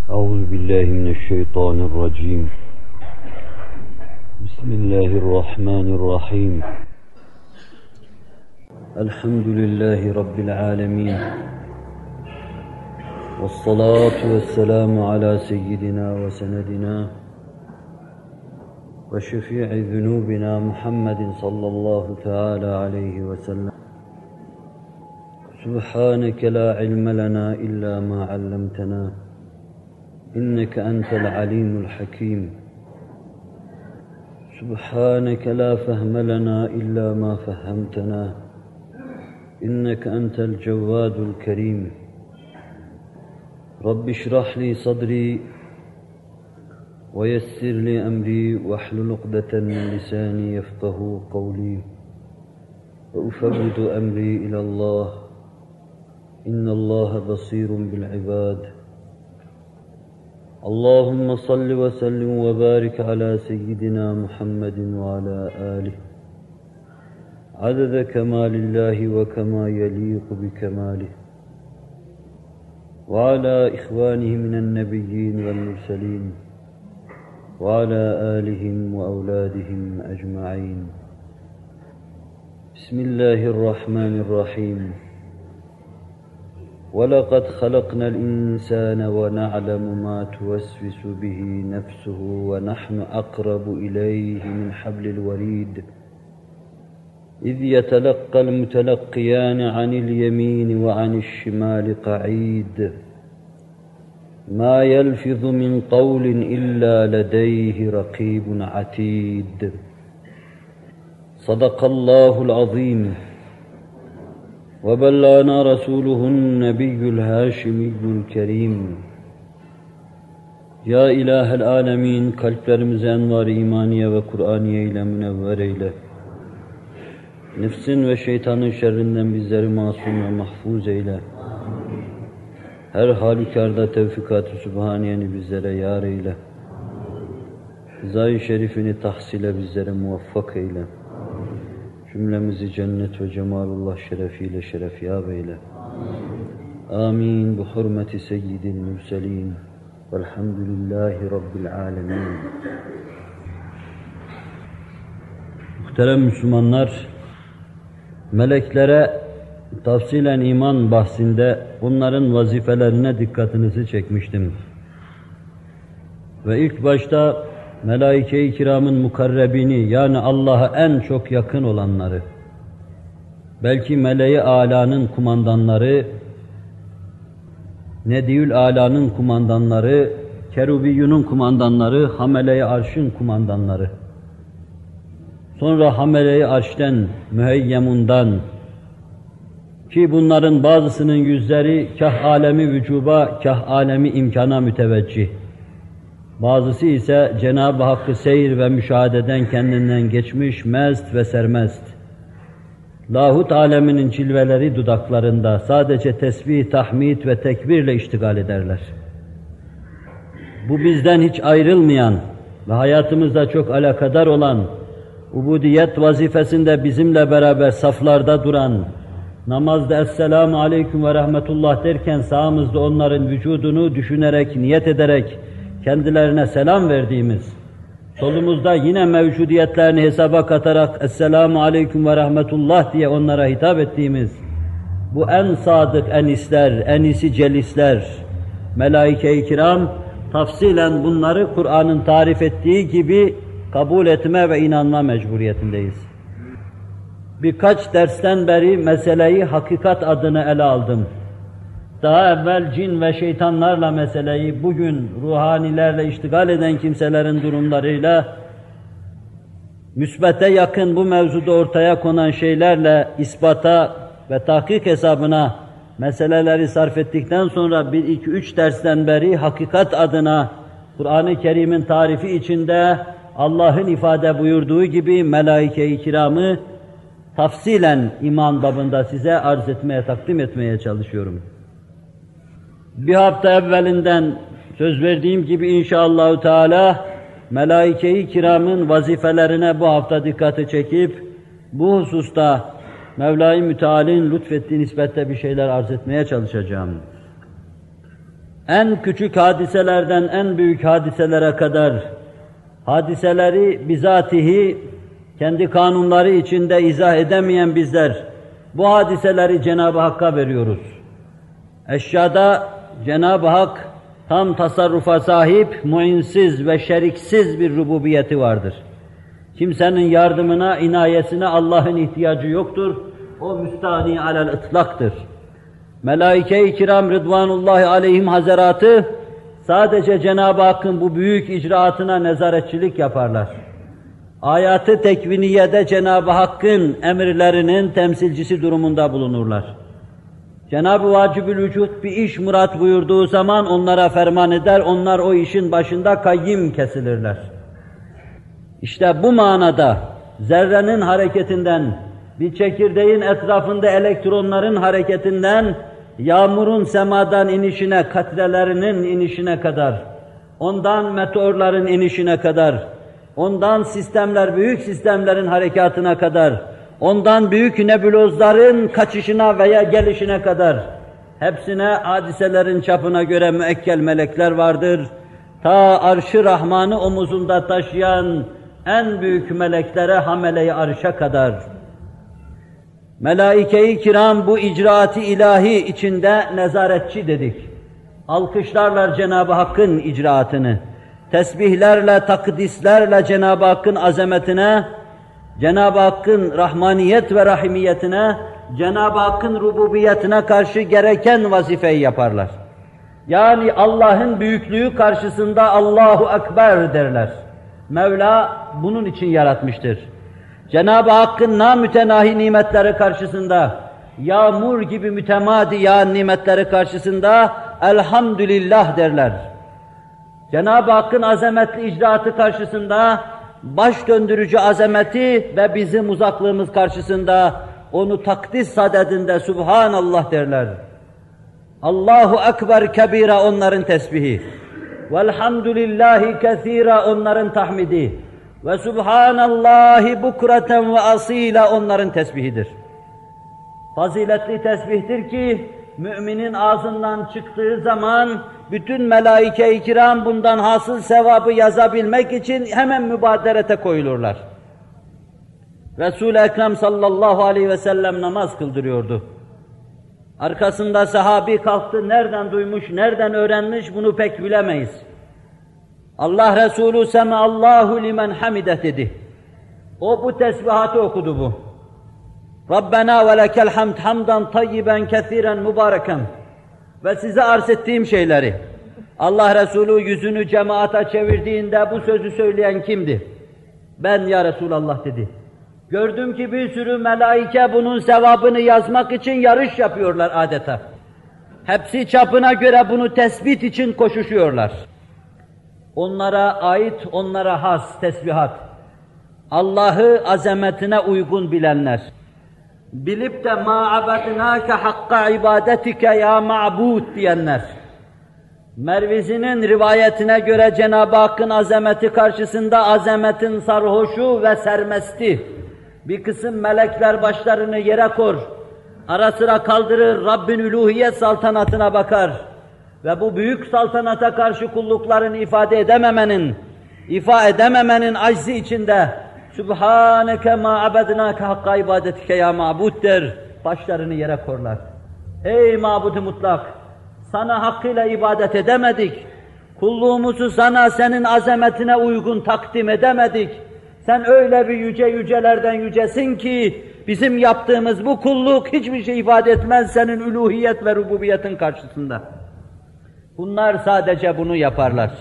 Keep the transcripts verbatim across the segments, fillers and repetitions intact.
أعوذ بالله من الشيطان الرجيم. بسم الله الرحمن الرحيم. الحمد لله رب العالمين، والصلاة والسلام على سيدنا وسندنا وشفيع ذنوبنا محمد صلى الله تعالى عليه وسلم. سبحانك لا علم لنا إلا ما علمتنا إنك أنت العليم الحكيم. سبحانك لا فهم لنا إلا ما فهمتنا إنك أنت الجواد الكريم. رب اشرح لي صدري ويسر لي أمري واحلل عقدة من لساني يفقه قولي وأفوض أمري إلى الله إن الله بصير بالعباد. اللهم صل وسلم وبارك على سيدنا محمد وعلى آله عدد كمال الله وكما يليق بكماله، وعلى إخوانه من النبيين والمرسلين وعلى آلهم وأولادهم أجمعين. بسم الله الرحمن الرحيم. وَلَقَدْ خَلَقْنَا الْإِنسَانَ وَنَعْلَمُ مَا تُوَسْوِسُ بِهِ نَفْسُهُ وَنَحْنُ أَقْرَبُ إِلَيْهِ مِنْ حَبْلِ الْوَرِيدِ إِذْ يَتَلَقَّى الْمُتَلَقِّيَانِ عَنِ الْيَمِينِ وَعَنِ الشِّمَالِ قَعِيدٌ مَا يَلْفِظُ مِنْ قَوْلٍ إِلَّا لَدَيْهِ رَقِيبٌ عَتِيدٌ. صدق الله العظيم. وَبَلَّغَنَا رَسُولُهُ النَّبِيُّ الْهَاشِمِيُّ الْكَرِيمُ. Ya İlahel Alemin, kalplerimizi envar-ı imaniye ve Kur'aniye ile münevver eyle. Nefsin ve şeytanın şerrinden bizleri masum ve mahfuz eyle. Her halükarda tevfikat-ı sübhaniyeni bizlere yar eyle. Rızâ-i şerifini tahsile bizlere muvaffak eyle. Cümlemizi cennet ve cemalullah şerefiyle şerefyâb eyle. Amin. Bu hürmeti seyyidil mürselin. Velhamdülillahi Rabbil alemin. Muhterem Müslümanlar, meleklere tafsilen iman bahsinde bunların vazifelerine dikkatinizi çekmiştim. Ve ilk başta Melaike-i kiramın mukarrebini, yani Allah'a en çok yakın olanları, belki meleği âlânın kumandanları, Nediyül âlânın kumandanları, Kerubiyyunun kumandanları, Hamele-i Arş'ın kumandanları, sonra Hamele-i Arş'ten, Müheyyemundan, ki bunların bazısının yüzleri kah alemi vücuba, kah alemi imkana müteveccih, bazısı ise Cenab-ı Hakk'ı seyir ve müşahededen kendinden geçmiş, mest ve sermest. Lahut aleminin cilveleri dudaklarında sadece tesbih, tahmid ve tekbirle iştigal ederler. Bu bizden hiç ayrılmayan ve hayatımızda çok alakadar olan, ubudiyet vazifesinde bizimle beraber saflarda duran, namazda Esselamu Aleyküm ve Rahmetullah derken sağımızda onların vücudunu düşünerek, niyet ederek, kendilerine selam verdiğimiz, solumuzda yine mevcudiyetlerini hesaba katarak Esselamu Aleyküm ve Rahmetullah diye onlara hitap ettiğimiz, bu en sadık enisler, enisi celisler, melaike-i kiram, tafsilen bunları Kur'an'ın tarif ettiği gibi kabul etme ve inanma mecburiyetindeyiz. Birkaç dersten beri meseleyi hakikat adına ele aldım. Daha evvel cin ve şeytanlarla meseleyi, bugün ruhanilerle iştigal eden kimselerin durumlarıyla, müsbete yakın bu mevzuda ortaya konan şeylerle ispata ve tahkik hesabına meseleleri sarf ettikten sonra bir, iki, üç dersten beri hakikat adına Kur'an-ı Kerim'in tarifi içinde Allah'ın ifade buyurduğu gibi melaike-i kiramı tafsilen iman babında size arz etmeye, takdim etmeye çalışıyorum. Bir hafta evvelinden söz verdiğim gibi inşallahü teâlâ melaike-i kiramın vazifelerine bu hafta dikkati çekip bu hususta Mevla-i Müteala'nın lütfettiği nispette bir şeyler arz etmeye çalışacağım. en küçük hadiselerden en büyük hadiselere kadar hadiseleri bizatihi kendi kanunları içinde izah edemeyen bizler bu hadiseleri Cenab-ı Hakk'a veriyoruz. Eşyada Cenab-ı Hak tam tasarrufa sahip, muinsiz ve şeriksiz bir rububiyeti vardır. Kimsenin yardımına, inayesine Allah'ın ihtiyacı yoktur. O müstahni alel ıtlaktır. Melaike-i kiram Rıdvanullahi aleyhim hazaratı sadece Cenab-ı Hakk'ın bu büyük icraatına nezaretçilik yaparlar. Ayat-ı tekviniyede Cenab-ı Hakk'ın emirlerinin temsilcisi durumunda bulunurlar. Cenab-ı Vacibül Vücud bir iş murat buyurduğu zaman onlara ferman eder, onlar o işin başında kayyim kesilirler. İşte bu manada zerrenin hareketinden, bir çekirdeğin etrafında elektronların hareketinden, yağmurun semadan inişine, katrelerinin inişine kadar, ondan meteorların inişine kadar, ondan sistemler, büyük sistemlerin harekatına kadar, ondan büyük nebulozların kaçışına veya gelişine kadar, hepsine hadiselerin çapına göre müekkel melekler vardır. Ta arş-ı Rahman'ı omuzunda taşıyan en büyük meleklere hamele-i arşa kadar. Melaike-i kiram bu icraat-ı ilahi içinde nezaretçi dedik. Alkışlarlar Cenab-ı Hakk'ın icraatını. Tesbihlerle, takdislerle Cenab-ı Hakk'ın azametine, Cenab-ı Hakk'ın rahmaniyet ve rahimiyetine, Cenab-ı Hakk'ın rububiyetine karşı gereken vazifeyi yaparlar. Yani Allah'ın büyüklüğü karşısında Allahu Ekber derler. Mevla bunun için yaratmıştır. Cenab-ı Hakk'ın namütenahi nimetleri karşısında, yağmur gibi mütemadi yağan nimetleri karşısında elhamdülillah derler. Cenab-ı Hakk'ın azametli icraatı karşısında, baş döndürücü azameti ve bizim uzaklığımız karşısında onu takdis sadedinde Subhanallah derler. Allahu Ekber kebira onların tesbihi. Velhamdülillahi kethira onların tahmidi. Ve Subhanallahi bukreten ve asila onların tesbihidir. Faziletli tesbihtir ki, müminin ağzından çıktığı zaman, bütün melaike-i kiram bundan hasıl sevabı yazabilmek için hemen mübaderete koyulurlar. Resul-i Ekrem sallallahu aleyhi ve sellem namaz kıldırıyordu. Arkasında sahabi kalktı, nereden duymuş, nereden öğrenmiş bunu pek bilemeyiz. Allah Resulü Semeallahu limen hamide dedi. O bu tesbihatı okudu bu. Rabbena ve lekel hamd hamdan tayyiben kethiren mübareken. Ve size arz ettiğim şeyleri. Allah Resulü yüzünü cemaata çevirdiğinde bu sözü söyleyen kimdi? Ben ya Resulallah dedi. Gördüm ki bir sürü melaike bunun sevabını yazmak için yarış yapıyorlar adeta. Hepsi çapına göre bunu tespit için koşuşuyorlar. Onlara ait, onlara has tesbihat. Allah'ı azametine uygun bilenler. Bilip de ma abadnâke hakka ibadetike ya ma'bud diyenler. Mervizi'nin rivayetine göre Cenab-ı Hakk'ın azameti karşısında azametin sarhoşu ve sermesti. Bir kısım melekler başlarını yere kor, ara sıra kaldırır, Rabbin üluhiyet saltanatına bakar. Ve bu büyük saltanata karşı kulluklarını ifade edememenin, ifade edememenin aczi içinde Sübhaneke ma abednâke hakka ibadetike ya ma'bud der, başlarını yere korlar. Ey ma'bud-u mutlak, sana hakkıyla ibadet edemedik, kulluğumuzu sana senin azametine uygun takdim edemedik. Sen öyle bir yüce yücelerden yücesin ki, bizim yaptığımız bu kulluk hiçbir şey ifade etmez senin üluhiyet ve rububiyetin karşısında. Bunlar sadece bunu yaparlar.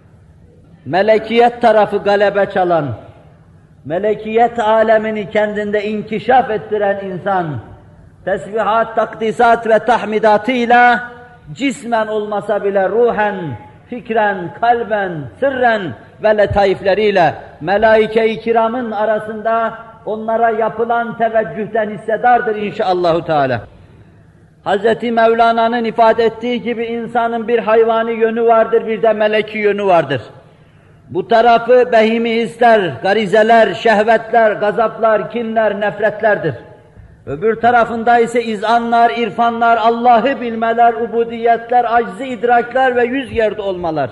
Melekiyet tarafı galebe çalan, melekiyet alemini kendinde inkişaf ettiren insan, tesbihat, takdisat ve tahmidatıyla, cismen olmasa bile ruhen, fikren, kalben, sırren ve letaifleriyle melaike-i kiramın arasında onlara yapılan teveccühten hissedardır inşallahü teala. Hazreti Mevlana'nın ifade ettiği gibi insanın bir hayvani yönü vardır, bir de meleki yönü vardır. Bu tarafı behimi hisler, garizeler, şehvetler, gazaplar, kinler, nefretlerdir. Öbür tarafında ise izanlar, irfanlar, Allah'ı bilmeler, ubudiyetler, aczi idrakler ve yüz yerde olmalar.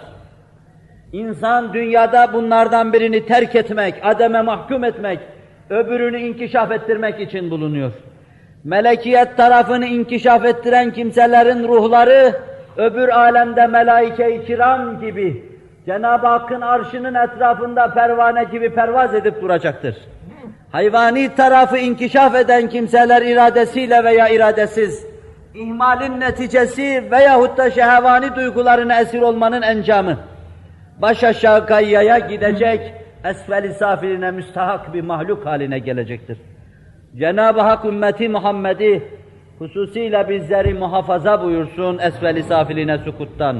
İnsan dünyada bunlardan birini terk etmek, ademe mahkum etmek, öbürünü inkişaf ettirmek için bulunuyor. Melekiyet tarafını inkişaf ettiren kimselerin ruhları, öbür alemde melaike-i kiram gibi, Cenab-ı Hakk'ın arşının etrafında pervane gibi pervaz edip duracaktır. Hayvani tarafı inkişaf eden kimseler iradesiyle veya iradesiz, ihmalin neticesi veyahut da şehvani duygularına esir olmanın encamı, baş aşağı gayyaya gidecek, esfel-i safiline müstahak bir mahluk haline gelecektir. Cenab-ı Hak ümmeti Muhammed'i hususiyle bizleri muhafaza buyursun esfel-i safiline sukuttan.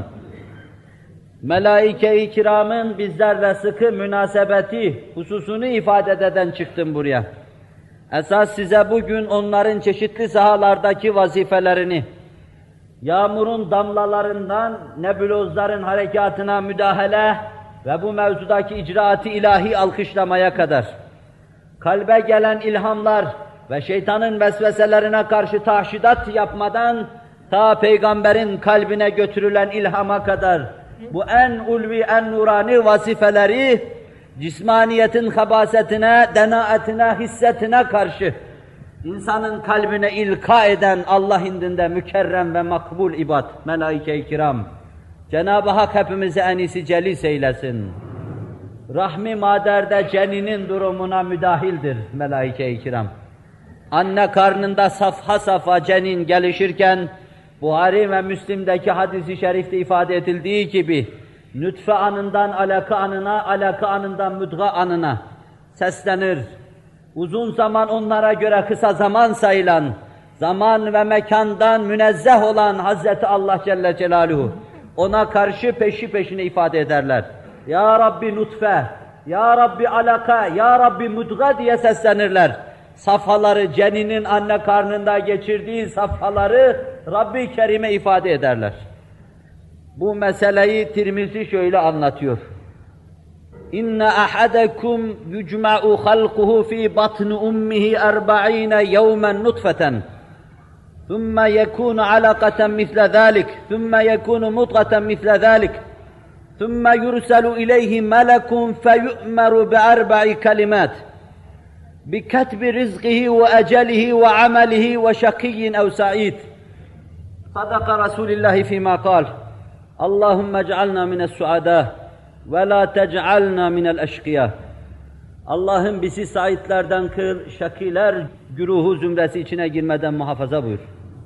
Melaike-i kiramın bizlerle sıkı münasebeti hususunu ifade eden çıktım buraya. Esas size bugün onların çeşitli sahalardaki vazifelerini, yağmurun damlalarından nebulozların harekatına müdahale ve bu mevzudaki icraat-ı ilahi alkışlamaya kadar, kalbe gelen ilhamlar ve şeytanın vesveselerine karşı tahşidat yapmadan, ta peygamberin kalbine götürülen ilhama kadar, bu en ulvi, en nurani vazifeleri, cismaniyetin habasetine, denaetine, hissetine karşı, insanın kalbine ilka eden Allah indinde mükerrem ve makbul ibad, melaike-i kiram. Cenab-ı Hak hepimizi en-iyisi celis eylesin. Rahmi maderde ceninin durumuna müdahildir melaike-i kiram. Anne karnında safha safha cenin gelişirken, Buhari ve Müslim'deki hadis-i şerifte ifade edildiği gibi, nütfe anından alaka anına, alaka anından müdga anına seslenir. Uzun zaman onlara göre kısa zaman sayılan, zaman ve mekandan münezzeh olan Hazreti Allah Celle Celaluhu, ona karşı peşi peşine ifade ederler. Ya Rabbi nutfe, Ya Rabbi alaka, Ya Rabbi müdga diye seslenirler. Safhaları, ceninin anne karnında geçirdiği safhaları Rabbi Kerim'e ifade ederler. Bu meseleyi Tirmizi şöyle anlatıyor. İnne ahadakum yucma'u halquhu fi batni ummihi erba'ine yevmen nutfeten. Thumma yekunu alaqatan misle zalik, thumma yekunu mudghatan misle zalik. Thumma yurselu ileyhi melekun feyu'meru bi'arba'i kelimat. بِكَتْبِ رِزْقِهِ وَأَجَلِهِ وَعَمَلِهِ وَشَقِيٍّ أَوْ سَعِيدٍ صَدَقَ رَسُولِ اللّٰهِ فِي مَا قَالَ اللّٰهُمَّ اجْعَلْنَا مِنَ السُّعَدَاءِ وَلَا تَجْعَلْنَا مِنَ الْأَشْقِيَاءِ. Allah'ım bizi saitlerden kıl, şakiler güruhu zümresi içine girmeden muhafaza buyur.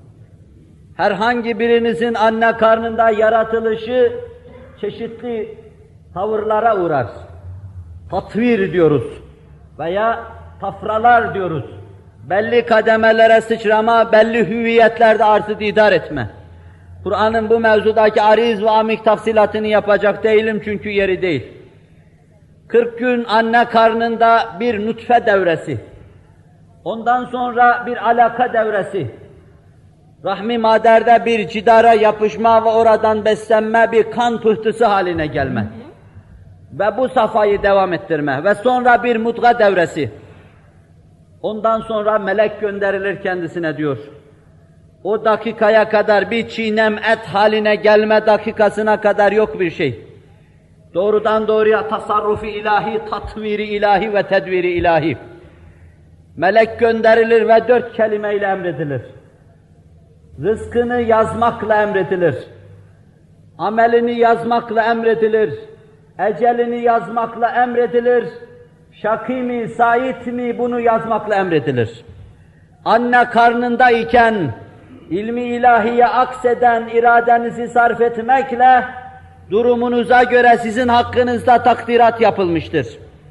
Herhangi birinizin anne karnında yaratılışı çeşitli tavırlara uğrar. Tatvir diyoruz veya tafralar diyoruz. Belli kademelere sıçrama, belli hüviyetlerde arz-ı didar etme. Kur'an'ın bu mevzudaki ariz ve amik tafsilatını yapacak değilim çünkü yeri değil. kırk gün anne karnında bir nutfe devresi, ondan sonra bir alaka devresi, rahmi maderde bir cidara yapışma ve oradan beslenme, bir kan pıhtısı haline gelme ve bu safhayı devam ettirme ve sonra bir mudga devresi. Ondan sonra melek gönderilir kendisine diyor. O dakikaya kadar bir çiğnem et haline gelme dakikasına kadar yok bir şey. Doğrudan doğruya tasarrufi ilahi, tatviri ilahi ve tedviri ilahi. Melek gönderilir ve dört kelimeyle emredilir. Rızkını yazmakla emredilir. Amelini yazmakla emredilir. Ecelini yazmakla emredilir. Şakî mi, sait mi bunu yazmakla emredilir. Anne karnındayken ilmi ilahiye akseden iradenizi sarf etmekle durumunuza göre sizin hakkınızda takdirat yapılmıştır.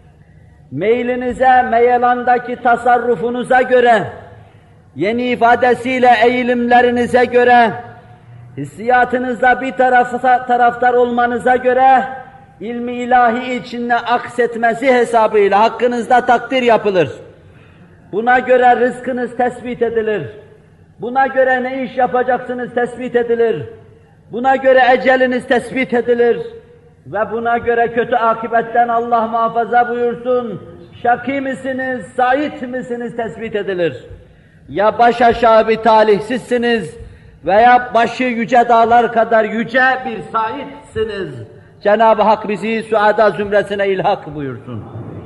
Meylinize, meyelandaki tasarrufunuza göre, yeni ifadesiyle eğilimlerinize göre, hissiyatınızda bir tarafa, taraftar olmanıza göre, ilmi ilahi içinde aksetmesi hesabıyla hakkınızda takdir yapılır. Buna göre rızkınız tespit edilir. Buna göre ne iş yapacaksınız tespit edilir. Buna göre eceliniz tespit edilir. Ve buna göre kötü akibetten Allah muhafaza buyursun, şakî misiniz, sait misiniz tespit edilir. Ya baş aşağı bir talihsizsiniz veya başı yüce dağlar kadar yüce bir saitsiniz. Cenab-ı Hak bizi suada zümresine ilhak buyursun.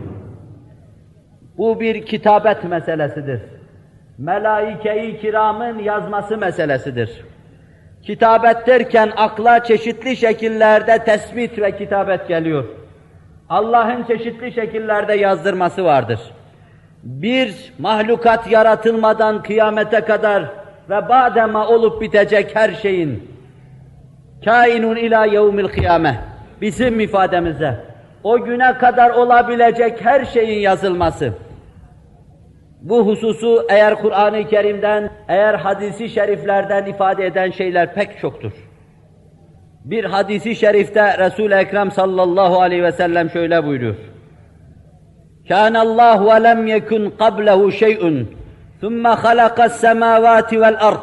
Bu bir kitabet meselesidir. Melaike-i kiramın yazması meselesidir. Kitabet derken akla çeşitli şekillerde tespit ve kitabet geliyor. Allah'ın çeşitli şekillerde yazdırması vardır. Bir, mahlukat yaratılmadan kıyamete kadar ve badema olup bitecek her şeyin kainun ila yevmil kıyame, bizim ifademize o güne kadar olabilecek her şeyin yazılması. Bu hususu eğer Kur'an-ı Kerim'den, eğer hadisi şeriflerden ifade eden şeyler pek çoktur. Bir hadisi şerifte Resul-i Ekrem sallallahu aleyhi ve sellem şöyle buyuruyor. كَانَ اللّٰهُ وَلَمْ يَكُنْ قَبْلَهُ شَيْءٌ ثُمَّ خَلَقَ السَّمَاوَاتِ وَالْأَرْضِ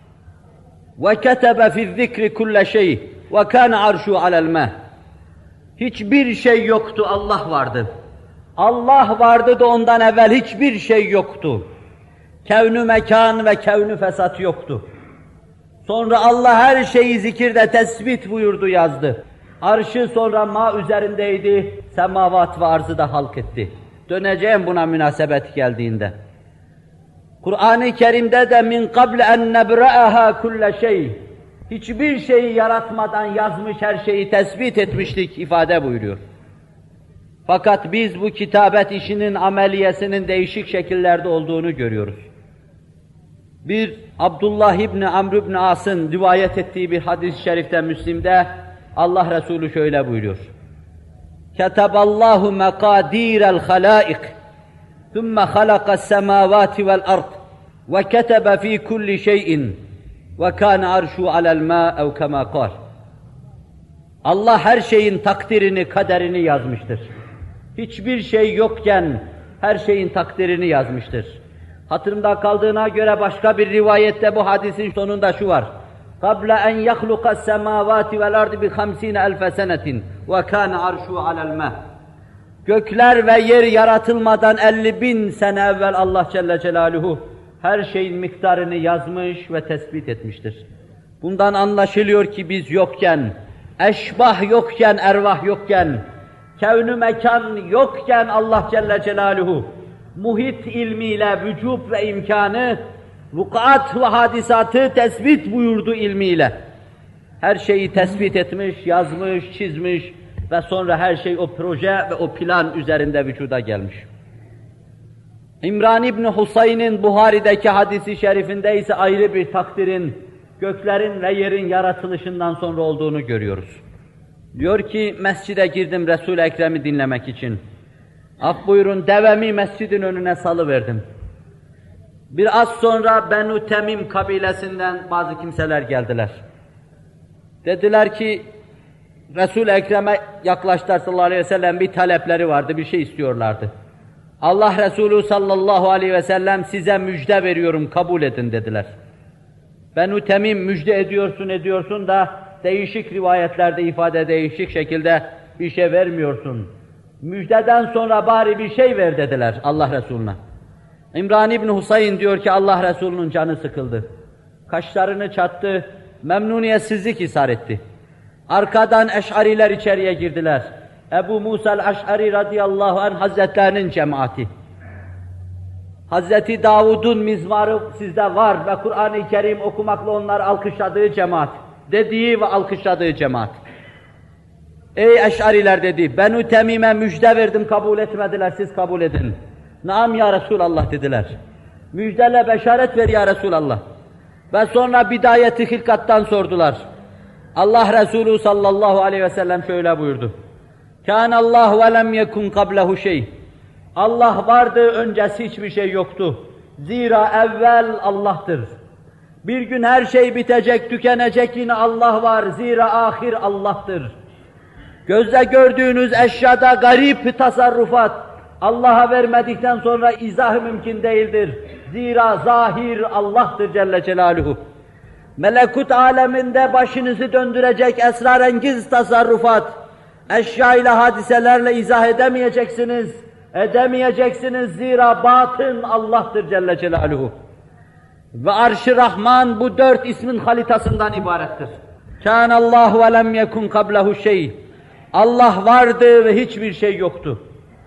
وَكَتَبَ فِي الذِّكْرِ كُلَّ شَيْءٍ وَكَانَ عَرْشُهُ عَلَى الْمَاءِ. Hiçbir şey yoktu, Allah vardı. Allah vardı da ondan evvel hiçbir şey yoktu. Kevn-ü mekan ve kevn-ü fesat yoktu. Sonra Allah her şeyi zikirde tespit buyurdu, yazdı. Arşı sonra ma üzerindeydi, semavat ve arzı da halk etti. Döneceğim buna münasebet geldiğinde. Kur'an-ı Kerim'de de min qabl en nebra'aha kulle şey, hiçbir şeyi yaratmadan yazmış, her şeyi tespit etmiştik ifade buyuruyor. Fakat biz bu kitabet işinin ameliyesinin değişik şekillerde olduğunu görüyoruz. Bir, Abdullah İbni Amr İbni As'ın rivayet ettiği bir hadis-i şerifte Müslim'de Allah Resulü şöyle buyuruyor. Ketaballahu mekadiral halaik thumma halaqas semavati vel ard ve ketebe fi kulli şeyin ve kana arshu alel ma ev kema kal. Allah her şeyin takdirini, kaderini yazmıştır. Hiçbir şey yokken her şeyin takdirini yazmıştır. Hatırımda kaldığına göre başka bir rivayette bu hadisin sonunda şu var. قَبْلَ أَنْ يَخْلُقَ السَّمَاوَاتِ وَالْأَرْضِ بِخَمْسِينَ أَلْفَ سَنَةٍ وَكَانَ عَرْشُهُ عَلَى الْمَاءِ. Gökler ve yer yaratılmadan elli bin sene evvel Allah Celle Celaluhu her şeyin miktarını yazmış ve tespit etmiştir. Bundan anlaşılıyor ki biz yokken, eşbah yokken, ervah yokken, kevn-ü mekan yokken Allah Celle Celaluhu muhit ilmiyle vücub ve imkanı, vukuat ve hadisatı tespit buyurdu ilmiyle. Her şeyi tespit etmiş, yazmış, çizmiş ve sonra her şey o proje ve o plan üzerinde vücuda gelmiş. İmran İbni Husayn'in Buhari'deki hadisi şerifinde ise ayrı bir takdirin, göklerin ve yerin yaratılışından sonra olduğunu görüyoruz. Diyor ki, mescide girdim Resul-i Ekrem'i dinlemek için. Af buyurun, devemi mescidin önüne salıverdim. Biraz sonra Benu Temim kabilesinden bazı kimseler geldiler. Dediler ki, Resul-i Ekrem'e yaklaştılar sallallahu aleyhi ve sellem, bir talepleri vardı, bir şey istiyorlardı. Allah Resulü sallallahu aleyhi ve sellem size müjde veriyorum, kabul edin dediler. Benu Temim müjde ediyorsun ediyorsun da değişik rivayetlerde ifade değişik şekilde bir şey vermiyorsun. Müjdeden sonra bari bir şey ver dediler Allah Resulüne. İmran İbni Husayn diyor ki Allah Resulü'nün canı sıkıldı. Kaşlarını çattı, memnuniyetsizlik ishar etti. Arkadan Eş'ariler içeriye girdiler. Ebu Musa'l Eş'ari radıyallahu anh hazretlerinin cemaati. Hazreti Davud'un mizmarı sizde var ve Kur'an-ı Kerim okumakla onlar alkışladığı cemaat. Dediği ve alkışladığı cemaat. Ey Eş'ariler dedi, Benu Temim'e müjde verdim, kabul etmediler, siz kabul edin. Naam ya Resulallah dediler. Müjdele beşaret ver ya Resulallah. Ve sonra bidayeti hilkattan sordular. Allah Resulü sallallahu aleyhi ve sellem şöyle buyurdu. Kânallâhu ve lem yekun kablehu şey. Allah vardı, öncesi hiçbir şey yoktu. Zira evvel Allah'tır. Bir gün her şey bitecek, tükenecek, yine Allah var. Zira ahir Allah'tır. Gözle gördüğünüz eşyada garip tasarrufat, Allah'a vermedikten sonra izahı mümkün değildir. Zira zahir Allah'tır Celle Celaluhu. Melekut aleminde başınızı döndürecek esrarengiz tasarrufat, eşya ile hadiselerle izah edemeyeceksiniz, edemeyeceksiniz zira batın Allah'tır Celle Celaluhu. Ve Arş-ı Rahman bu dört ismin halitasından ibarettir. Kânallâhu ve lem yekun kablehu şey. Allah vardı ve hiçbir şey yoktu.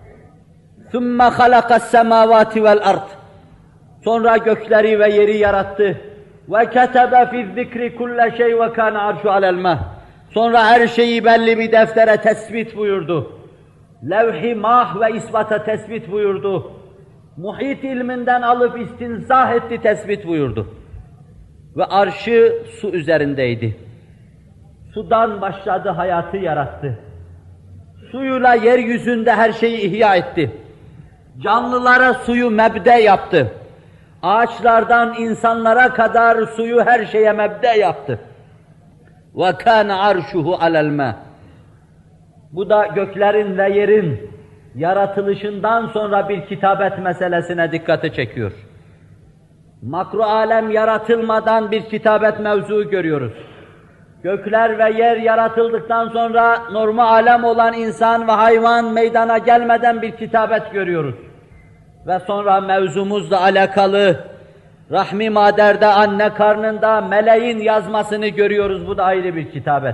ثُمَّ خَلَقَ السَّمَاوَاتِ وَالْأَرْضِ. Sonra gökleri ve yeri yarattı. وَكَتَبَ فِي الذِّكْرِ كُلَّ شَيْءٍ وَكَانَ عَرْشُ عَلَى الْمَاءِ. Sonra her şeyi belli bir deftere tespit buyurdu. Levh-i mah ve ispata tespit buyurdu. Muhit ilminden alıp istinzah etti, tespit buyurdu. Ve arşı su üzerindeydi. Sudan başladı, hayatı yarattı. Suyuyla yeryüzünde her şeyi ihya etti. Canlılara suyu mebde yaptı. Ağaçlardan insanlara kadar suyu her şeye mebde yaptı. وَكَانَ عَرْشُهُ عَلَى الْمَاءِ. Bu da göklerin ve yerin yaratılışından sonra bir kitabet meselesine dikkati çekiyor. Makro alem yaratılmadan bir kitabet mevzuu görüyoruz. Gökler ve yer yaratıldıktan sonra normal alem olan insan ve hayvan meydana gelmeden bir kitabet görüyoruz. Ve sonra mevzumuzla alakalı rahmi maderde, anne karnında meleğin yazmasını görüyoruz. Bu da ayrı bir kitabet.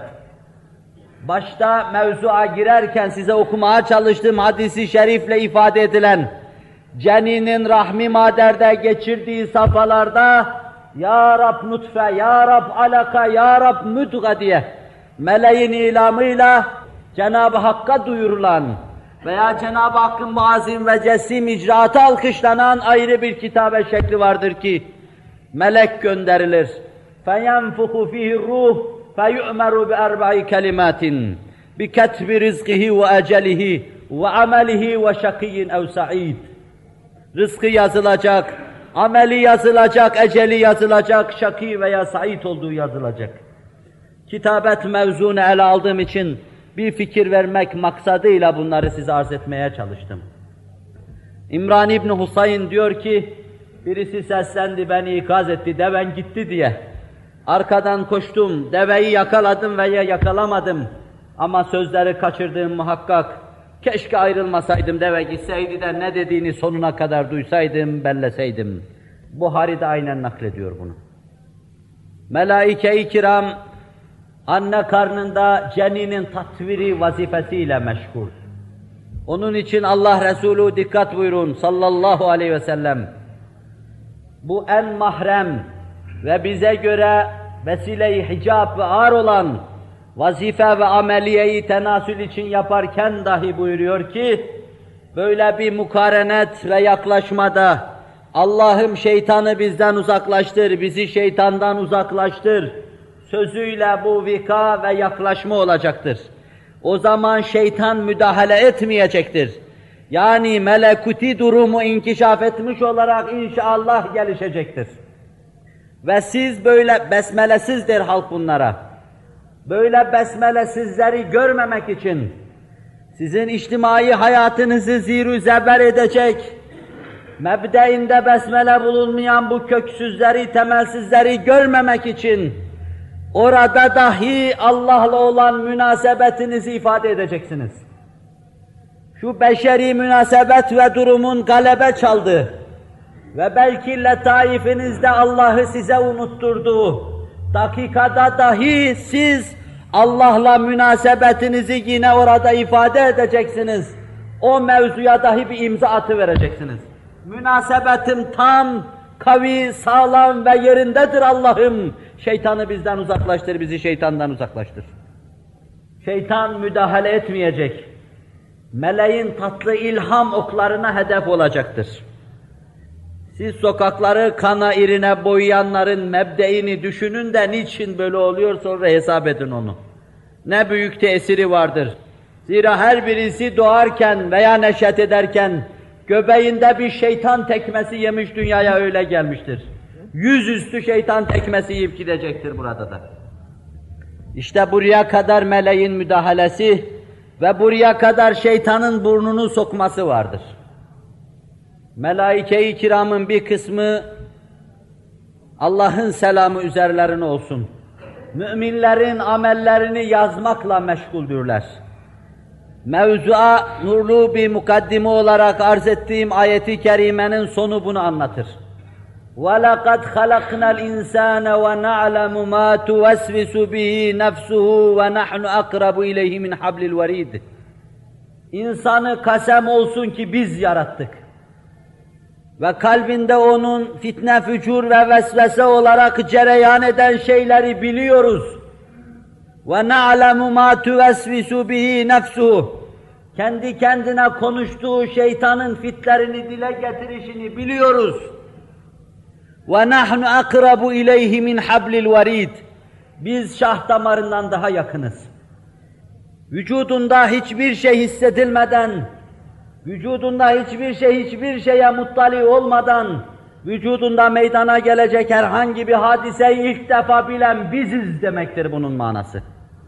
Başta mevzuya girerken size okumaya çalıştığım hadisi şerifle ifade edilen ceninin rahmi maderde geçirdiği safhalarda Ya Rab nutfe, Ya Rab alaka, Ya Rab müdga diye meleğin ilamıyla Cenab-ı Hakk'a duyurulan veya Cenab-ı Hakk'ın muazzim ve cesim icraatı alkışlanan ayrı bir kitabe şekli vardır ki melek gönderilir. فَيَنْفُخُ فِيهِ الرُّوحِ فَيُؤْمَرُ بِأَرْبَعِ كَلِمَاتٍ بِكَتْبِ رِزْقِهِ وَأَجَلِهِ وَعَمَلِهِ وَشَقِيٍّ اَوْ سَعِيدٍ. Rızkı yazılacak, ameli yazılacak, eceli yazılacak, şakî veya sa'id olduğu yazılacak. Kitabet mevzunu ele aldığım için bir fikir vermek maksadıyla bunları size arz etmeye çalıştım. İmran İbni Husayn diyor ki, birisi seslendi, beni ikaz etti, deven gitti diye. Arkadan koştum, deveyi yakaladım veya yakalamadım. Ama sözleri kaçırdığım muhakkak. Keşke ayrılmasaydım, deve gitseydi de ne dediğini sonuna kadar duysaydım, belleseydim. Buhari de aynen naklediyor bunu. Melaike-i kiram, anne karnında ceninin tatviri vazifesiyle meşgul. Onun için Allah Resulü dikkat buyurun sallallahu aleyhi ve sellem. Bu en mahrem ve bize göre vesile-i hicab ve ağır olan vazife ve ameliyeyi tenasül için yaparken dahi buyuruyor ki, böyle bir mukarenet ve yaklaşmada Allah'ım şeytanı bizden uzaklaştır, bizi şeytandan uzaklaştır sözüyle bu vika ve yaklaşma olacaktır. O zaman şeytan müdahale etmeyecektir. Yani melekuti durumu inkişaf etmiş olarak inşallah gelişecektir. Ve siz böyle besmelesizdir halk bunlara. Böyle besmelesizleri görmemek için sizin içtimai hayatınızı zir-ü zeber edecek, mebdeinde besmele bulunmayan bu köksüzleri, temelsizleri görmemek için orada dahi Allah'la olan münasebetinizi ifade edeceksiniz. Şu beşeri münasebet ve durumun galebe çaldı ve belki letaifinizde Allah'ı size unutturduğu dakikada dahi siz Allah'la münasebetinizi yine orada ifade edeceksiniz. O mevzuya dahi bir imza atıvereceksiniz. Münasebetim tam, kavi, sağlam ve yerindedir Allah'ım. Şeytanı bizden uzaklaştır, bizi şeytandan uzaklaştır. Şeytan müdahale etmeyecek. Meleğin tatlı ilham oklarına hedef olacaktır. Siz sokakları kana irine boyayanların mebdeini düşünün de niçin böyle oluyor sonra hesap edin onu. Ne büyük tesiri vardır. Zira her birisi doğarken veya neşet ederken göbeğinde bir şeytan tekmesi yemiş dünyaya öyle gelmiştir. Yüzüstü şeytan tekmesi yiyip gidecektir burada da. İşte buraya kadar meleğin müdahalesi ve buraya kadar şeytanın burnunu sokması vardır. Melaike-i kiramın bir kısmı Allah'ın selamı üzerlerine olsun. Müminlerin amellerini yazmakla meşguldürler. Mevzu'a nurlu bir mukaddime olarak arz ettiğim ayeti kerimenin sonu bunu anlatır. وَلَقَدْ خَلَقْنَا الْاِنْسَانَ وَنَعْلَمُ مَا تُوَسْوِسُ بِهِ نَفْسُهُ وَنَحْنُ أَقْرَبُ إِلَيْهِ مِنْ حَبْلِ الْوَرِيدِ. İnsanı kasem olsun ki biz yarattık. Ve kalbinde onun fitne, fücur ve vesvese olarak cereyan eden şeyleri biliyoruz. وَنَعْلَمُ مَا تُوَسْوِسُ بِهِ نَفْسُهُ. Kendi kendine konuştuğu şeytanın fitlerini dile getirişini biliyoruz. وَنَحْنُ أَقْرَبُ إِلَيْهِ مِنْ حَبْلِ الْوَرِيدِ. Biz şah damarından daha yakınız. Vücudunda hiçbir şey hissedilmeden, vücudunda hiçbir şey, hiçbir şeye muttali olmadan, vücudunda meydana gelecek herhangi bir hadiseyi ilk defa bilen biziz demektir bunun manası.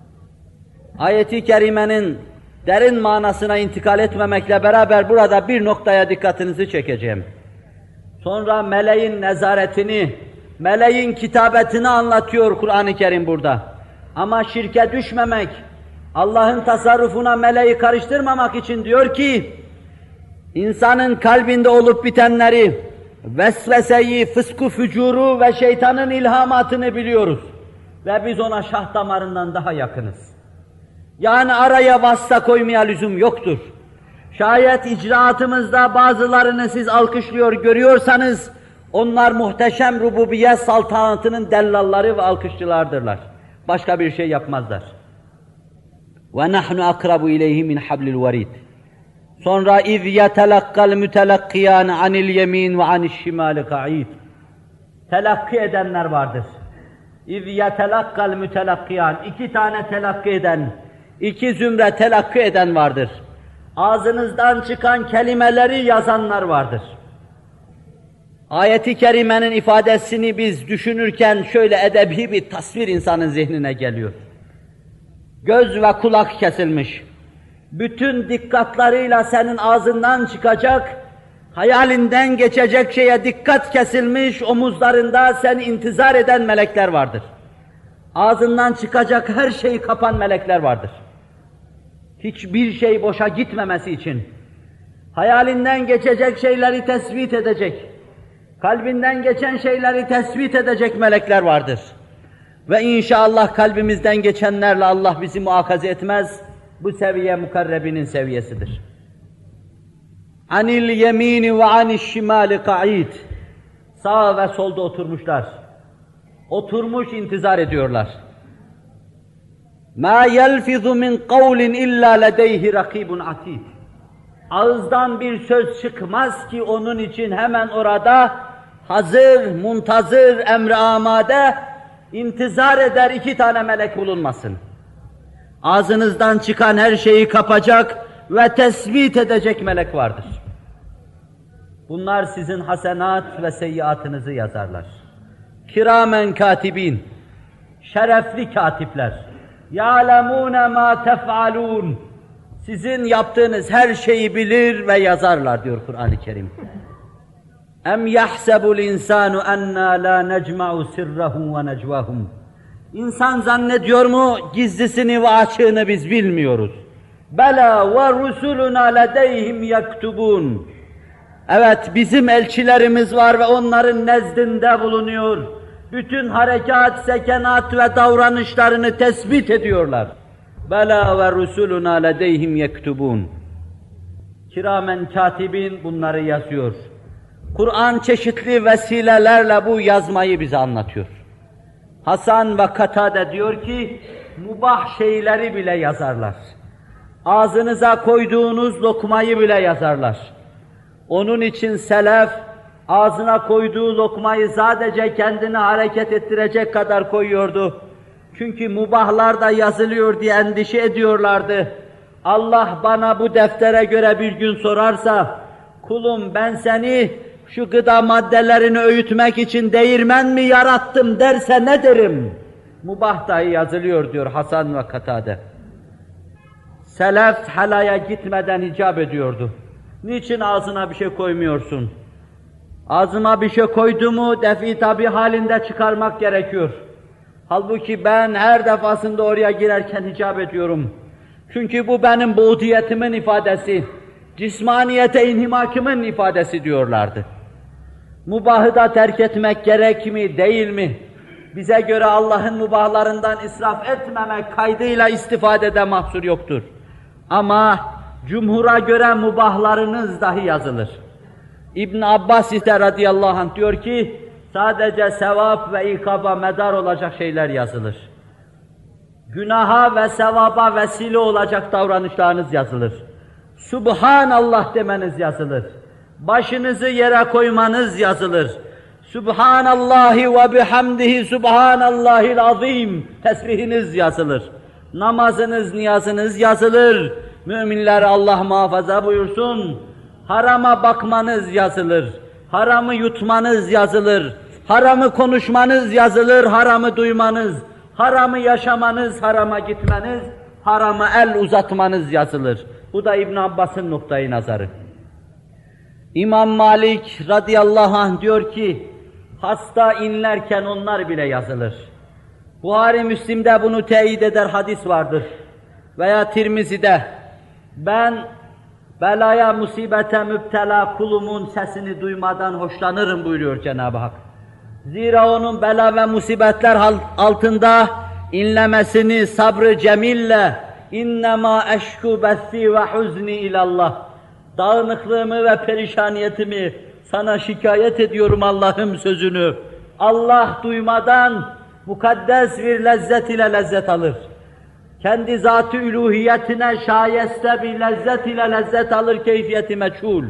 Ayet-i Kerime'nin derin manasına intikal etmemekle beraber burada bir noktaya dikkatinizi çekeceğim. Sonra meleğin nezaretini, meleğin kitabetini anlatıyor Kur'an-ı Kerim burada. Ama şirke düşmemek, Allah'ın tasarrufuna meleği karıştırmamak için diyor ki, insanın kalbinde olup bitenleri, vesveseyi, fısku fücuru ve şeytanın ilhamatını biliyoruz. Ve biz ona şah damarından daha yakınız. Yani araya vasıta koymaya lüzum yoktur. Şayet icraatımızda bazılarını siz alkışlıyor görüyorsanız, onlar muhteşem rububiyet saltanatının dellalları ve alkışçılardırlar. Başka bir şey yapmazlar. وَنَحْنُ أَقْرَبُ إِلَيْهِ مِنْ حَبْلِ الْوَرِيدِ. Sonra اِذْ يَتَلَقَّ الْمُتَلَقِّيَانِ عَنِ الْيَمِينِ وَعَنِ الشِّمَالِ قَعِيدٍ. Telakki edenler vardır. اِذْ يَتَلَقَّ الْمُتَلَقِّيَانِ. İki tane telakki eden, iki zümre telakki eden vardır. Ağzınızdan çıkan kelimeleri yazanlar vardır. Ayet-i Kerime'nin ifadesini biz düşünürken şöyle edebi bir tasvir insanın zihnine geliyor. Göz ve kulak kesilmiş. Bütün dikkatlarıyla senin ağzından çıkacak, hayalinden geçecek şeye dikkat kesilmiş, omuzlarında seni intizar eden melekler vardır. Ağzından çıkacak her şeyi kapan melekler vardır. Hiçbir şey boşa gitmemesi için, hayalinden geçecek şeyleri tespit edecek, kalbinden geçen şeyleri tespit edecek melekler vardır. Ve inşallah kalbimizden geçenlerle Allah bizi muakaze etmez, bu seviye mukarrebinin seviyesidir. Anil yemini ve aniş şimali ka'id. Sağ ve solda oturmuşlar. Oturmuş intizar ediyorlar. Ma yelfizu min kavlin illa ledeyhi rakibun atid. Ağızdan bir söz çıkmaz ki onun için hemen orada hazır, muntazır, emre amade, intizar eder iki tane melek bulunmasın. Ağzınızdan çıkan her şeyi kapacak ve tespit edecek melek vardır. Bunlar sizin hasenat ve seyyiatınızı yazarlar. Kiramen katibin, şerefli katipler. Ya'lemûne mâ tef'alûn. Sizin yaptığınız her şeyi bilir ve yazarlar diyor Kur'an-ı Kerim. Em yahsebul insanu enna la necma'u sirrahum ve necvahum. İnsan zannediyor mu gizlisini ve açığını biz bilmiyoruz. Bela ve rusuluna ledeyhim yektubun. Evet, bizim elçilerimiz var ve onların nezdinde bulunuyor. Bütün harekat, sekenat ve davranışlarını tespit ediyorlar. Bela ve rusuluna ledeyhim yektubun. Kiramen katibin bunları yazıyor. Kur'an çeşitli vesilelerle bu yazmayı bize anlatıyor. Hasan ve Katade diyor ki, mubah şeyleri bile yazarlar. Ağzınıza koyduğunuz lokmayı bile yazarlar. Onun için selef, ağzına koyduğu lokmayı sadece kendini hareket ettirecek kadar koyuyordu. Çünkü mubahlar da yazılıyor diye endişe ediyorlardı. Allah bana bu deftere göre bir gün sorarsa, kulum ben seni şu gıda maddelerini öğütmek için değirmen mi yarattım derse ne derim? Mubah dahi yazılıyor diyor Hasan ve Katade. Selef halaya gitmeden icap ediyordu. Niçin ağzına bir şey koymuyorsun? Ağzıma bir şey koyduğumu defi tabi halinde çıkarmak gerekiyor. Halbuki ben her defasında oraya girerken icap ediyorum. Çünkü bu benim buğdiyetimin ifadesi, cismaniyete inhimakımın ifadesi diyorlardı. Mubahı da terk etmek gerek mi, değil mi? Bize göre Allah'ın mubahlarından israf etmemek kaydıyla istifadede mahsur yoktur. Ama cumhura göre mubahlarınız dahi yazılır. İbn Abbas ise radıyallahu anh diyor ki, sadece sevap ve ikaba medar olacak şeyler yazılır. Günaha ve sevaba vesile olacak davranışlarınız yazılır. Subhanallah demeniz yazılır. Başınızı yere koymanız yazılır. Subhanallahi ve bihamdihi subhanallahil azim tesbihiniz yazılır. Namazınız, niyazınız yazılır. Müminler Allah muhafaza buyursun. Harama bakmanız yazılır. Haramı yutmanız yazılır. Haramı konuşmanız yazılır. Haramı duymanız, haramı yaşamanız, harama gitmeniz, harama el uzatmanız yazılır. Bu da İbn Abbas'ın noktayı nazarı. İmam Malik radıyallahu anh diyor ki, hasta inlerken onlar bile yazılır. Buhari Müslim'de bunu teyit eder hadis vardır. Veya Tirmizi'de, ben belaya, musibete müptela kulumun sesini duymadan hoşlanırım buyuruyor Cenab-ı Hak. Zira onun bela ve musibetler altında inlemesini sabrı cemille, innema eşku bessi ve huzni ilallah. Dağınıklığımı ve perişaniyetimi sana şikayet ediyorum Allah'ım sözünü. Allah duymadan mukaddes bir lezzet ile lezzet alır. Kendi zat-ı üluhiyetine şayeste bir lezzet ile lezzet alır, keyfiyeti meçhul.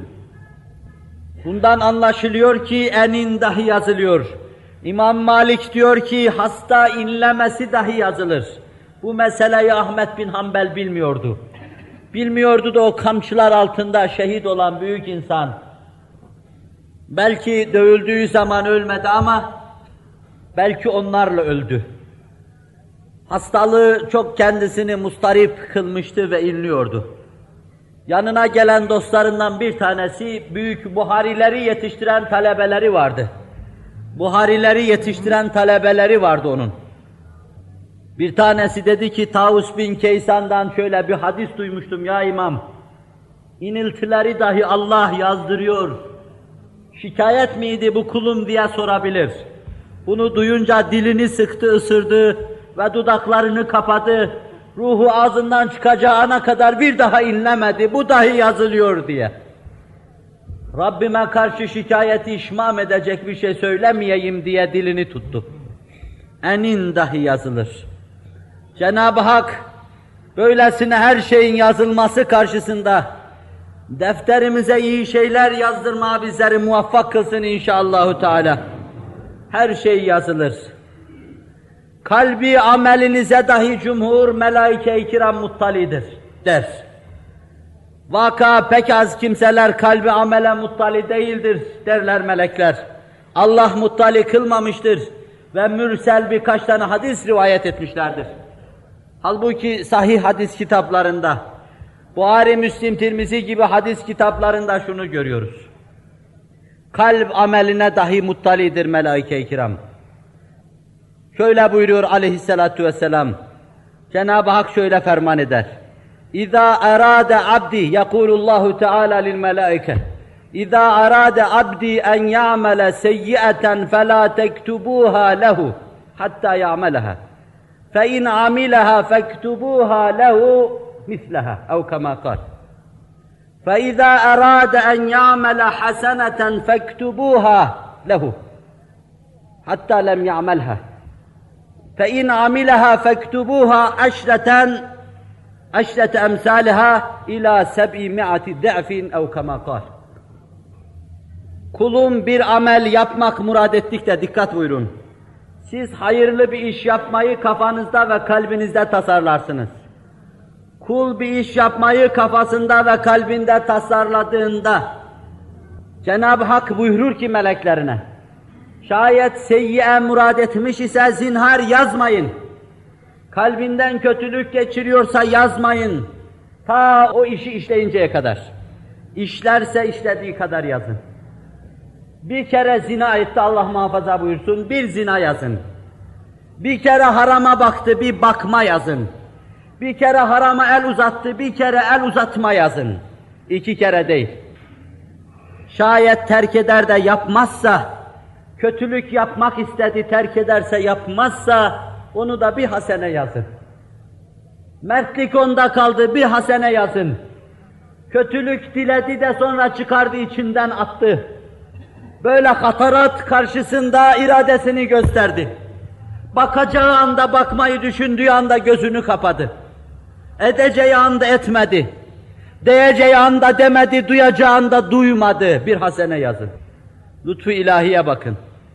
Bundan anlaşılıyor ki enin dahi yazılıyor. İmam Malik diyor ki hasta inlemesi dahi yazılır. Bu meseleyi Ahmet bin Hanbel bilmiyordu. Bilmiyordu da o kamçılar altında şehit olan büyük insan. Belki dövüldüğü zaman ölmedi ama belki onlarla öldü. Hastalığı çok kendisini mustarip kılmıştı ve inliyordu. Yanına gelen dostlarından bir tanesi, büyük Buharileri yetiştiren talebeleri vardı. Buharileri yetiştiren talebeleri vardı onun. Bir tanesi dedi ki, Tavus bin Keysan'dan şöyle bir hadis duymuştum ya imam. İniltileri dahi Allah yazdırıyor. Şikayet miydi bu kulum diye sorabilir. Bunu duyunca dilini sıktı, ısırdı ve dudaklarını kapadı. Ruhu ağzından çıkacağı ana kadar bir daha inlemedi, bu dahi yazılıyor diye. Rabbime karşı şikayeti işmam edecek bir şey söylemeyeyim diye dilini tuttu. Enin dahi yazılır. Cenab-ı Hak böylesine her şeyin yazılması karşısında defterimize iyi şeyler yazdırmaya bizleri muvaffak kılsın inşallahü teala. Her şey yazılır. Kalbi amelinize dahi cumhur melaike-i kiram muttalidir der. Vaka pek az kimseler kalbi amele muttali değildir derler melekler. Allah muttali kılmamıştır ve mürsel birkaç tane hadis rivayet etmişlerdir. Halbuki sahih hadis kitaplarında, Buhari, Müslim, Tirmizi gibi hadis kitaplarında şunu görüyoruz. Kalp ameline dahi muttalidir melaike-i kiram. Şöyle buyuruyor aleyhissalatu vesselam, Cenab-ı Hak şöyle ferman eder. İza arade abdi, yekulullahu teala lil melaike. İza arade abdi en ya'mele seyyi'eten fela tektubuha lehu hatta ya'meleha. Fe in amileha fektubuha lehu misleha. Ev kema kal. Fe iza arade en ya'mele haseneten fektubuha lehu hatta lem ya'melha. فَاِنْ عَمِلَهَا فَاكْتُبُوهَا عَشْرَةً عَشْرَةَ اَمْثَالِهَا اِلَى سَبْعِمِائَةِ ضِعْفٍ اَوْ كَمَا قَالَ. Kulum bir amel yapmak murad ettikçe dikkat buyurun. Siz hayırlı bir iş yapmayı kafanızda ve kalbinizde tasarlarsınız. Kul bir iş yapmayı kafasında ve kalbinde tasarladığında Cenab-ı Hak buyurur ki meleklerine, şayet seyyiye murad etmiş ise zinhar yazmayın. Kalbinden kötülük geçiriyorsa yazmayın. Ta o işi işleyinceye kadar. İşlerse işlediği kadar yazın. Bir kere zina etti, Allah muhafaza buyursun, bir zina yazın. Bir kere harama baktı, bir bakma yazın. Bir kere harama el uzattı, bir kere el uzatma yazın. İki kere değil. Şayet terk eder de yapmazsa, kötülük yapmak istedi, terk ederse yapmazsa, onu da bir hasene yazın. Mertlik onda kaldı, bir hasene yazın. Kötülük diledi de sonra çıkardı, içinden attı. Böyle hatarat karşısında iradesini gösterdi. Bakacağı anda bakmayı düşündüğü anda gözünü kapadı. Edeceği anda etmedi. Diyeceği anda demedi, duyacağı anda duymadı. Bir hasene yazın. Lütfu ilahiye bakın.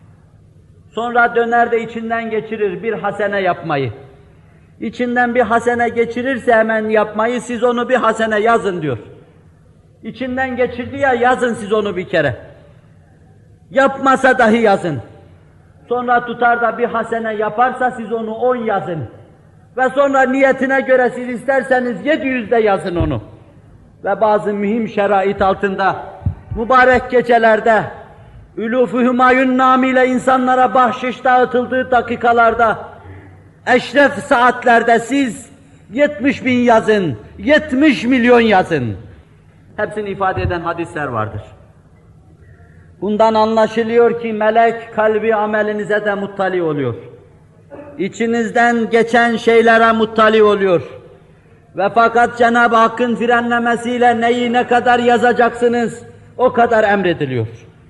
Sonra döner de içinden geçirir bir hasene yapmayı. İçinden bir hasene geçirirse hemen yapmayı, siz onu bir hasene yazın diyor. İçinden geçirdi ya, yazın siz onu bir kere. Yapmasa dahi yazın. Sonra tutar da bir hasene yaparsa siz onu on yazın. Ve sonra niyetine göre siz isterseniz yedi yüzde yazın onu. Ve bazı mühim şerait altında, mübarek gecelerde, Ülûf-u Hümayun namıyla insanlara bahşiş dağıtıldığı dakikalarda, eşref saatlerde siz yetmiş bin yazın, yetmiş milyon yazın. Hepsini ifade eden hadisler vardır. Bundan anlaşılıyor ki melek kalbi amelinize de muttali oluyor. İçinizden geçen şeylere muttali oluyor. Ve fakat Cenab-ı Hakk'ın frenlemesiyle neyi ne kadar yazacaksınız, o kadar emrediliyor.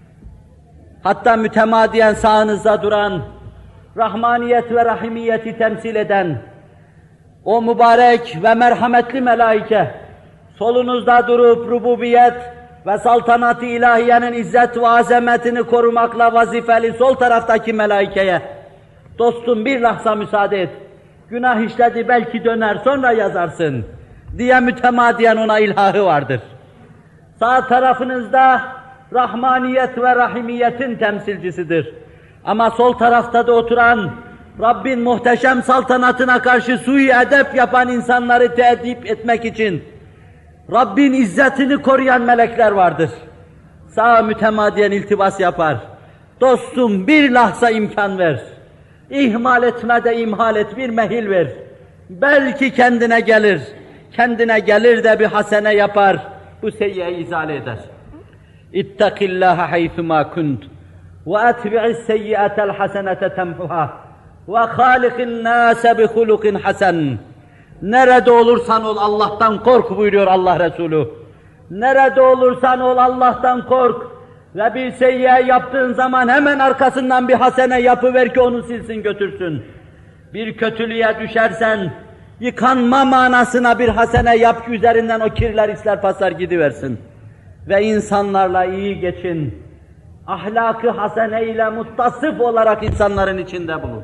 Hatta mütemadiyen sağınızda duran, rahmaniyet ve rahimiyeti temsil eden, o mübarek ve merhametli melaike, solunuzda durup rububiyet ve saltanat-ı ilahiyenin izzet ve azametini korumakla vazifeli sol taraftaki melaikeye, dostum bir lahza müsaade et, günah işledi belki döner sonra yazarsın diye mütemadiyen ona ilhahı vardır. Sağ tarafınızda rahmaniyet ve rahimiyetin temsilcisidir. Ama sol tarafta da oturan, Rabbin muhteşem saltanatına karşı sui edep yapan insanları teedip etmek için Rabbin izzetini koruyan melekler vardır. Sağa mütemadiyen iltibas yapar. Dostum bir lahza imkan ver. İhmal etme de imhal et, bir mehil ver. Belki kendine gelir. Kendine gelir de bir hasene yapar. Bu seyyiye izale eder. İttakillâhe haythumâ kunt. Ve etbi'is seyyiatel hasenete temhuha. Ve hâlikin nâse bi hulukin hasen. Nerede olursan ol Allah'tan kork buyuruyor Allah Resulü. Nerede olursan ol Allah'tan kork. Ve bir seyyiye yaptığın zaman hemen arkasından bir hasene yapıver ki onu silsin götürsün. Bir kötülüğe düşersen, yıkanma manasına bir hasene yap ki üzerinden o kirler, isler, paslar gidiversin. Ve insanlarla iyi geçin. Ahlakı hasene ile muttasıf olarak insanların içinde bulun.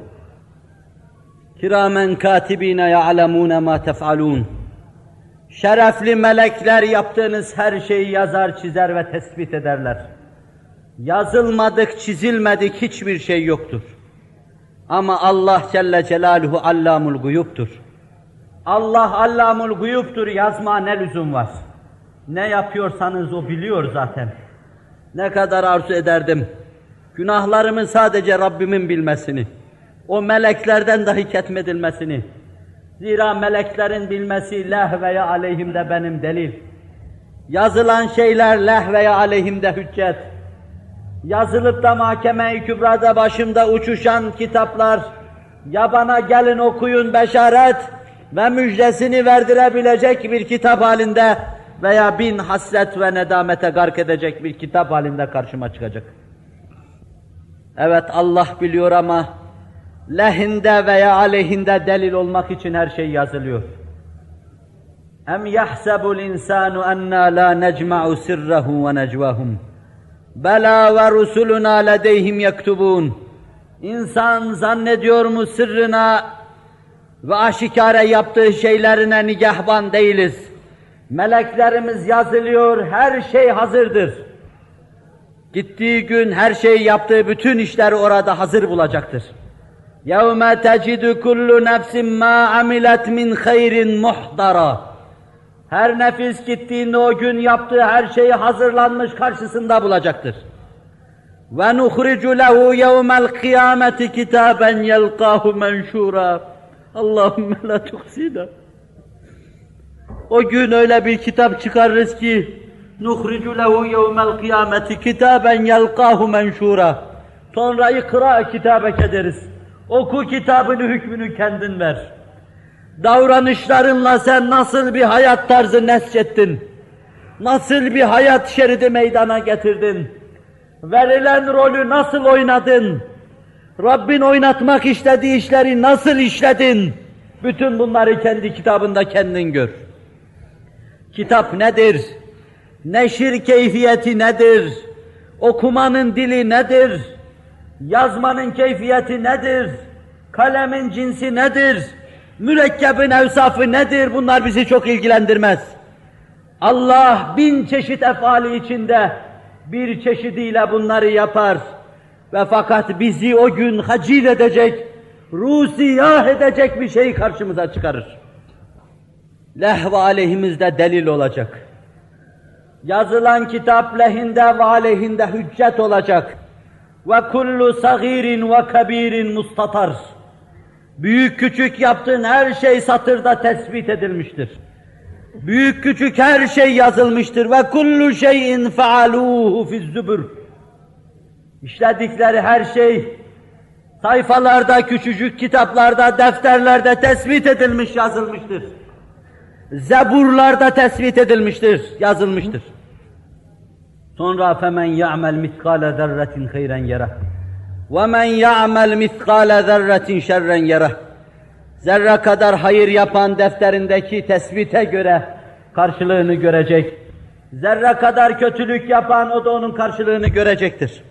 Kiramen katibine ya'lemune ma tef'alun. Şerefli melekler yaptığınız her şeyi yazar, çizer ve tespit ederler. Yazılmadık, çizilmedik hiçbir şey yoktur. Ama Allah Celle Celaluhu Allamul Guyub'tur. Allah Allamul Guyub'tur, yazma ne lüzum var? Ne yapıyorsanız o biliyor zaten. Ne kadar arzu ederdim, günahlarımı sadece Rabbimin bilmesini, o meleklerden dahi ketmedilmesini. Zira meleklerin bilmesi leh veya aleyhimde benim delil. Yazılan şeyler leh veya aleyhimde hüccet. Yazılıp da mahkeme-i kübrada başımda uçuşan kitaplar, ya bana gelin okuyun beşaret ve müjdesini verdirebilecek bir kitap halinde veya bin hasret ve nedamete gark edecek bir kitap halinde karşıma çıkacak. Evet Allah biliyor ama lehinde veya aleyhinde delil olmak için her şey yazılıyor. Em yahsebul insanu enna la necma'u sirrehu ve necvahum. Bela ve rusuluna ledeyhim yektubun. İnsan zannediyor mu sırrına ve aşikare yaptığı şeylerine nigahban değiliz. Meleklerimiz yazılıyor, her şey hazırdır. Gittiği gün her şey yaptığı bütün işleri orada hazır bulacaktır. يَوْمَ تَجِدُ كُلُّ نَفْسٍ مَا عَمِلَتْ مِنْ خَيْرٍ مُحْضَرًا. Her nefis gittiğinde o gün yaptığı her şeyi hazırlanmış karşısında bulacaktır. وَنُخْرِجُ لَهُ يَوْمَ الْقِيَامَةِ كِتَابًا يَلْقَاهُ مَنْشُورًا. Allahümme la tuhsina. O gün öyle bir kitap çıkarırız ki Nuhricu lehu yevmel kıyameti kitaben yelqahu menşura. Sonra ikra kitabeke deriz. Oku kitabını, hükmünü kendin ver. Davranışlarınla sen nasıl bir hayat tarzı nesçettin? Nasıl bir hayat şeridi meydana getirdin? Verilen rolü nasıl oynadın? Rabbin oynatmak istediği işleri nasıl işledin? Bütün bunları kendi kitabında kendin gör. Kitap nedir? Neşir keyfiyeti nedir? Okumanın dili nedir? Yazmanın keyfiyeti nedir? Kalemin cinsi nedir? Mürekkebin evsafı nedir? Bunlar bizi çok ilgilendirmez. Allah bin çeşit efali içinde bir çeşidiyle bunları yapar. Ve fakat bizi o gün hacil edecek, rusiyah edecek bir şey karşımıza çıkarır. Leh ve aleyhimizde delil olacak. Yazılan kitap lehinde ve aleyhinde hüccet olacak. Ve kullu sagirin ve kebirin mustatar. Büyük küçük yaptığın her şey satırda tespit edilmiştir. Büyük küçük her şey yazılmıştır. Ve kullu şeyin faaluhu fi'z-zubur. İşledikleri her şey sayfalarda, küçücük kitaplarda, defterlerde tespit edilmiş, yazılmıştır. Zeburlarda tespit edilmiştir, yazılmıştır. Sonra femen ya'mel miskale zerretin hayren yereh ve men ya'mel miskale zerretin şerren yereh. Zerre kadar hayır yapan defterindeki tespite göre karşılığını görecek. Zerre kadar kötülük yapan o da onun karşılığını görecektir.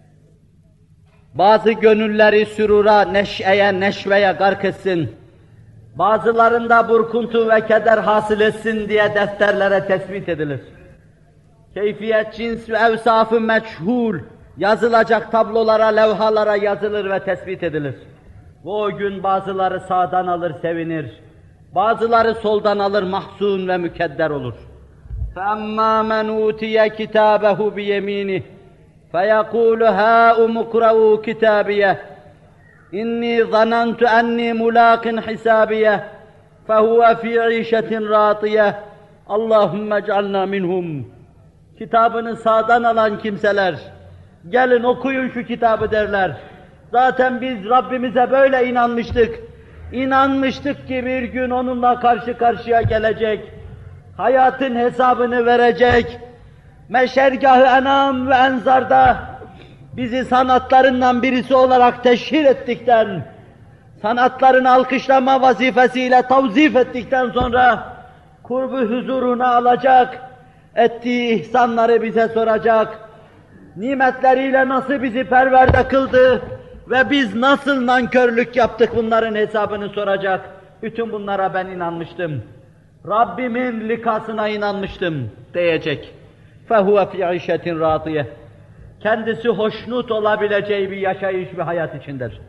Bazı gönülleri sürura, neşeye, neşveye gark etsin. Bazılarında burkuntu ve keder hasıl etsin diye defterlere tespit edilir. Keyfiyet, cins ve evsafı meçhul, yazılacak tablolara, levhalara yazılır ve tespit edilir. O gün bazıları sağdan alır, sevinir. Bazıları soldan alır, mahzun ve mükedder olur. فَأَمَّا مَنْ اُوْتِيَ كِتَابَهُ بِيَمِينِهِ فَيَقُولُ هَاؤُمُ اقْرَءُوا كِتَابِيَهْ إِنِّي ظَنَنْتُ أَنِّي مُلَاقٍ حِسَابِيَهْ فَهُوَ فِي عِيشَةٍ رَاضِيَةٍ اللّٰهُمَّ اجْعَلْنَا مِنْهُمْ. Kitabını sağdan alan kimseler, gelin okuyun şu kitabı derler. Zaten biz Rabbimize böyle inanmıştık. İnanmıştık ki bir gün onunla karşı karşıya gelecek. Hayatın hesabını verecek. Meşergâh-ı enam ve enzarda bizi sanatlarından birisi olarak teşhir ettikten, sanatlarını alkışlama vazifesiyle tavzif ettikten sonra kurbu huzuruna alacak, ettiği ihsanları bize soracak, nimetleriyle nasıl bizi perverde kıldı ve biz nasıl nankörlük yaptık bunların hesabını soracak. Bütün bunlara ben inanmıştım. Rabbimin likasına inanmıştım diyecek. فَهُوَ فِي عِشَةٍ رَاضِيَةٍ. Kendisi hoşnut olabileceği bir yaşayış ve hayat içindedir.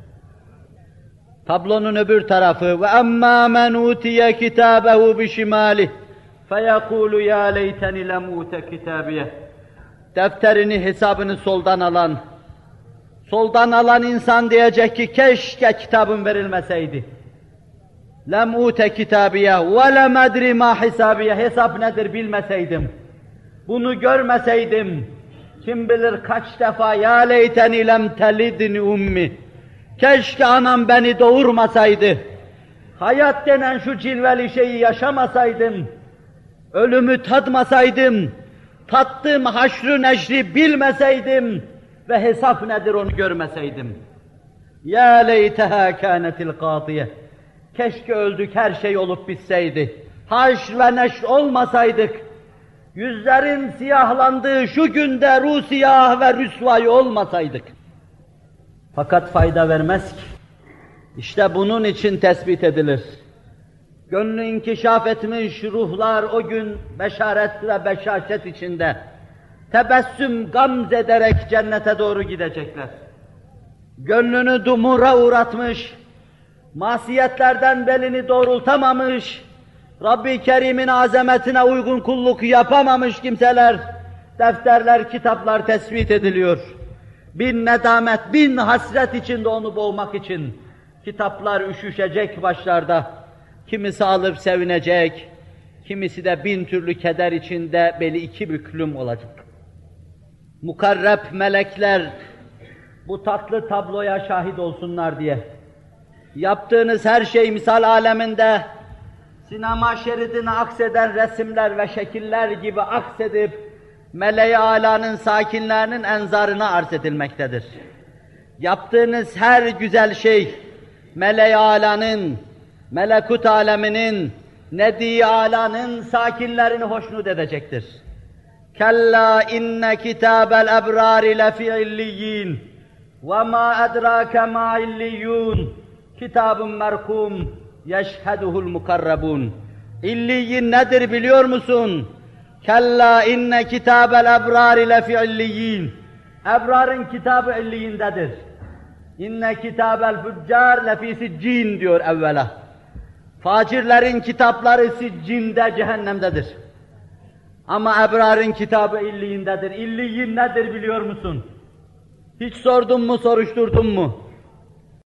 Tablonun öbür tarafı وَأَمَّا مَنْ اُوْتِيَ كِتَابَهُ بِشِمَالِهِ فَيَقُولُ يَا لَيْتَنِ لَمْ اُوْتَ كِتَابِيَهِ. Defterini, hesabını soldan alan, soldan alan insan diyecek ki keşke kitabım verilmeseydi. لَمْ اُوْتَ كِتَابِيَهِ وَلَمْ اَدْرِ مَا حِسَابِيَهِ. Hesap nedir bilmeseydim. Bunu görmeseydim, kim bilir kaç defa ya leyteni lem telidni ummi. Keşke anam beni doğurmasaydı. Hayat denen şu cilveli şeyi yaşamasaydım. Ölümü tadmasaydım. Tattığım haşrı neşri bilmeseydim ve hesap nedir onu görmeseydim. Ya leyteha kânetil qâdiye. Keşke öldük, her şey olup bitseydi. Haşr ve neşr olmasaydık. Yüzlerin siyahlandığı şu günde rusiyah ve rüsvayı olmasaydık. Fakat fayda vermez ki. İşte bunun için tespit edilir. Gönlü inkişaf etmiş ruhlar o gün beşaret ve beşaşet içinde tebessüm gamz ederek cennete doğru gidecekler. Gönlünü dumura uğratmış, masiyetlerden belini doğrultamamış, Rabbi Kerim'in azametine uygun kulluk yapamamış kimseler, defterler, kitaplar tespit ediliyor. Bin nedamet, bin hasret içinde onu boğmak için kitaplar üşüşecek başlarda. Kimisi alıp sevinecek, kimisi de bin türlü keder içinde beli iki büklüm olacak. Mukarreb melekler bu tatlı tabloya şahit olsunlar diye. Yaptığınız her şey misal aleminde sinema şeridine akseden resimler ve şekiller gibi aksedip meleği âlânın sakinlerinin enzarına arz edilmektedir. Yaptığınız her güzel şey meleği âlânın, melekut aleminin, nedi âlânın sakinlerini hoşnut edecektir. Kella inne kitabel ebrari lefi illiyyin ve ma edrake ma illiyyun kitabun merkum yeşheduhul mukarrabun. İlliyyin nedir biliyor musun? Kella inne kitabel ebrari lefi illiyyin. Ebrarın kitabı illiyindedir. İnne kitabel füccar lefi siccin diyor evvela. Facirlerin kitapları siccinde, cehennemdedir. Ama ebrarın kitabı illiyindedir. İlliyin nedir biliyor musun? Hiç sordun mu, soruşturdun mu?